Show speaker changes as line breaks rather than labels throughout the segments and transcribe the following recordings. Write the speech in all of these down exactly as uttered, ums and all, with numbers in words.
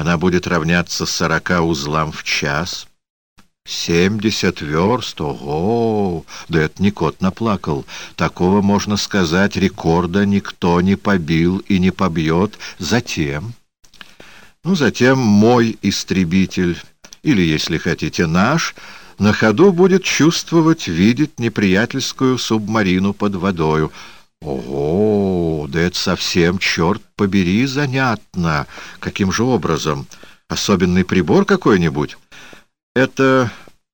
Она будет равняться сорока узлам в час. Семьдесят верст, ого! Да это не кот наплакал. Такого, можно сказать, рекорда никто не побил и не побьет. Затем... Ну, затем мой истребитель, или, если хотите, наш, на ходу будет чувствовать, видеть неприятельскую субмарину под водою. Ого! Да это совсем, черт побери, занятно. Каким же образом? Особенный прибор какой-нибудь? Это...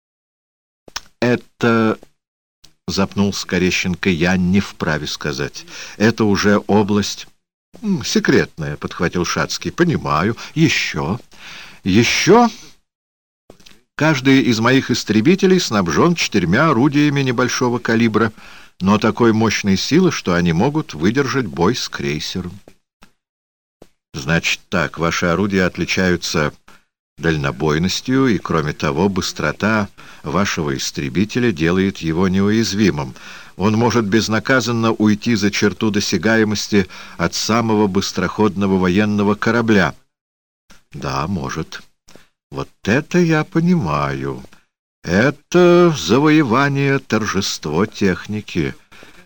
это... Запнулся Корещенко, я не вправе сказать. Это уже область... секретная, подхватил Шацкий. Понимаю. Еще? Еще? Каждый из моих истребителей снабжен четырьмя орудиями небольшого калибра, но такой мощной силы, что они могут выдержать бой с крейсером. Значит так, ваши орудия отличаются дальнобойностью, и, кроме того, быстрота вашего истребителя делает его неуязвимым. Он может безнаказанно уйти за черту досягаемости от самого быстроходного военного корабля. Да, может. Вот это я понимаю. Это завоевание, торжество техники.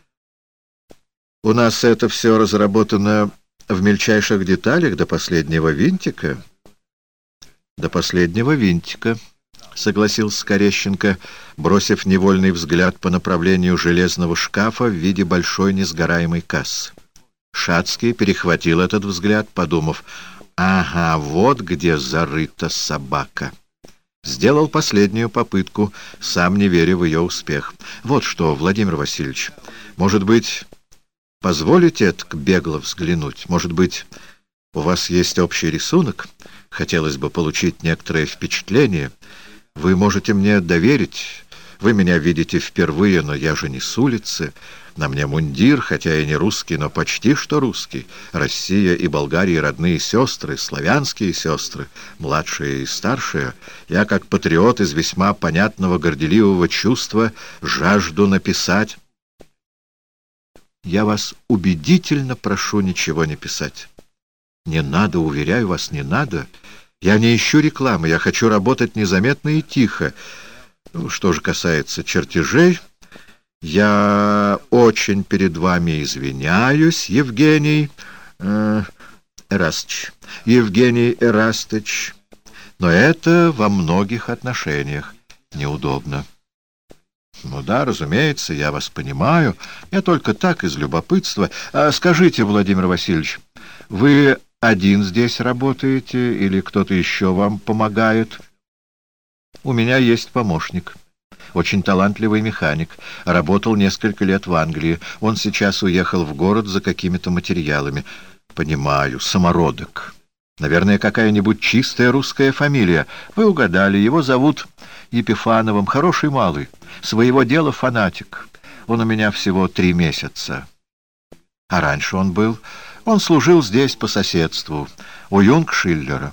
У нас это все разработано в мельчайших деталях до последнего винтика. До последнего винтика, согласился Корещенко, бросив невольный взгляд по направлению железного шкафа в виде большой несгораемой кассы. Шацкий перехватил этот взгляд, подумав: «Ага, вот где зарыта собака». Сделал последнюю попытку, сам не веря в ее успех. «Вот что, Владимир Васильевич, может быть, позволите так бегло взглянуть? Может быть, у вас есть общий рисунок? Хотелось бы получить некоторое впечатление. Вы можете мне доверить. Вы меня видите впервые, но я же не с улицы. На мне мундир, хотя и не русский, но почти что русский. Россия и Болгария — родные сестры, славянские сестры, младшие и старшие. Я, как патриот из весьма понятного горделивого чувства, жажду написать. Я вас убедительно прошу ничего не писать. Не надо, уверяю вас, не надо. Я не ищу рекламы, я хочу работать незаметно и тихо. Ну, что же касается чертежей, я очень перед вами извиняюсь, Евгений э, Эрастыч, Евгений Эрастыч, но это во многих отношениях неудобно. Ну да, разумеется, я вас понимаю, я только так, из любопытства. А скажите, Владимир Васильевич, вы один здесь работаете или кто-то еще вам помогает? У меня есть помощник. Очень талантливый механик. Работал несколько лет в Англии. Он сейчас уехал в город за какими-то материалами. Понимаю, самородок. Наверное, какая-нибудь чистая русская фамилия. Вы угадали, его зовут Епифановым. Хороший малый. Своего дела фанатик. Он у меня всего три месяца. А раньше он был... Он служил здесь по соседству, у Юнгшиллера.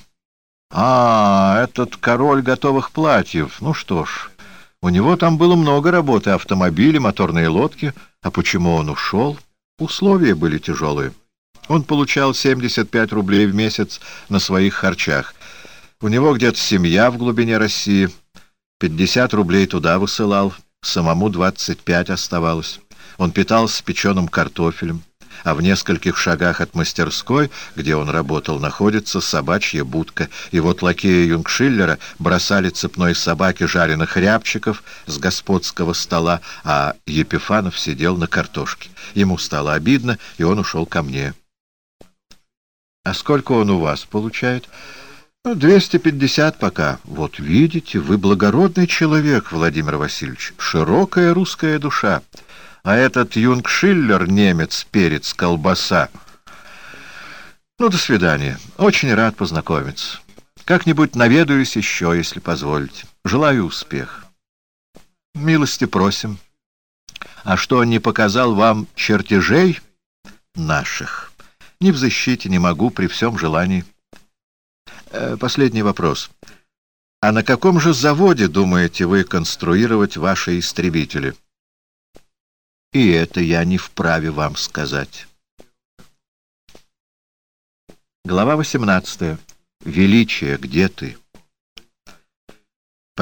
А, этот король готовых платьев. Ну что ж, у него там было много работы, автомобили, моторные лодки. А почему он ушел? Условия были тяжелые. Он получал семьдесят пять рублей в месяц на своих харчах. У него где-то семья в глубине России. пятьдесят рублей туда высылал, самому двадцать пять оставалось. Он питался печеным картофелем. А в нескольких шагах от мастерской, где он работал, находится собачья будка. И вот лакеи Юнгшиллера бросали цепной собаке жареных рябчиков с господского стола, а Епифанов сидел на картошке. Ему стало обидно, и он ушел ко мне. — А сколько он у вас получает? Ну, — двести пятьдесят пока. — Вот видите, вы благородный человек, Владимир Васильевич, широкая русская душа. А этот Юнгшиллер, немец, перец, колбаса. Ну, до свидания. Очень рад познакомиться. Как-нибудь наведаюсь еще, если позволите. Желаю успеха. Милости просим. А что, не показал вам чертежей наших? Не в защите, не могу, при всем желании. Э, последний вопрос. А на каком же заводе думаете вы конструировать ваши истребители? И это я не вправе вам сказать. Глава восемнадцатая. Величие, где ты?